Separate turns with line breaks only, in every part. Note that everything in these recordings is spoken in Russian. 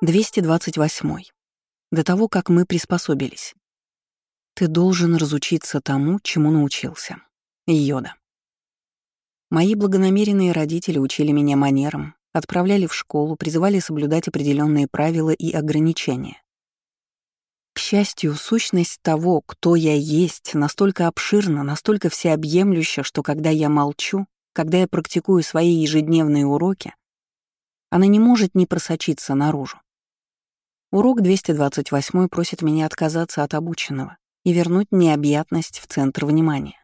228. До того, как мы приспособились. Ты должен разучиться тому, чему научился. Йода. Мои благонамеренные родители учили меня манерам, отправляли в школу, призывали соблюдать определенные правила и ограничения. К счастью, сущность того, кто я есть, настолько обширна, настолько всеобъемлюща, что когда я молчу, когда я практикую свои ежедневные уроки, она не может не просочиться наружу. Урок 228 просит меня отказаться от обученного и вернуть необъятность в центр внимания.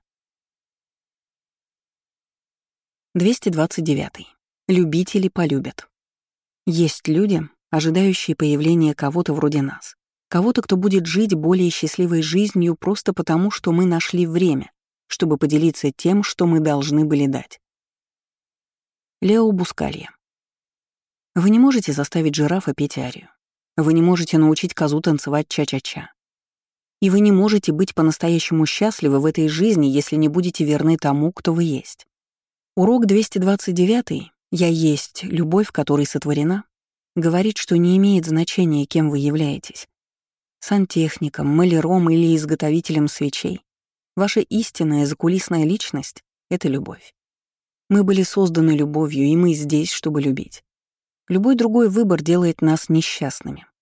229. Любители полюбят. Есть люди, ожидающие появления кого-то вроде нас. Кого-то, кто будет жить более счастливой жизнью просто потому, что мы нашли время, чтобы поделиться тем, что мы должны были дать. Лео Бускалья. Вы не можете заставить жирафа петь арию. Вы не можете научить козу танцевать ча-ча-ча. И вы не можете быть по-настоящему счастливы в этой жизни, если не будете верны тому, кто вы есть. Урок 229 «Я есть любовь, которой сотворена» говорит, что не имеет значения, кем вы являетесь. Сантехником, маляром или изготовителем свечей. Ваша истинная закулисная личность — это любовь. Мы были созданы любовью, и мы здесь, чтобы любить. Любой другой выбор делает нас несчастными.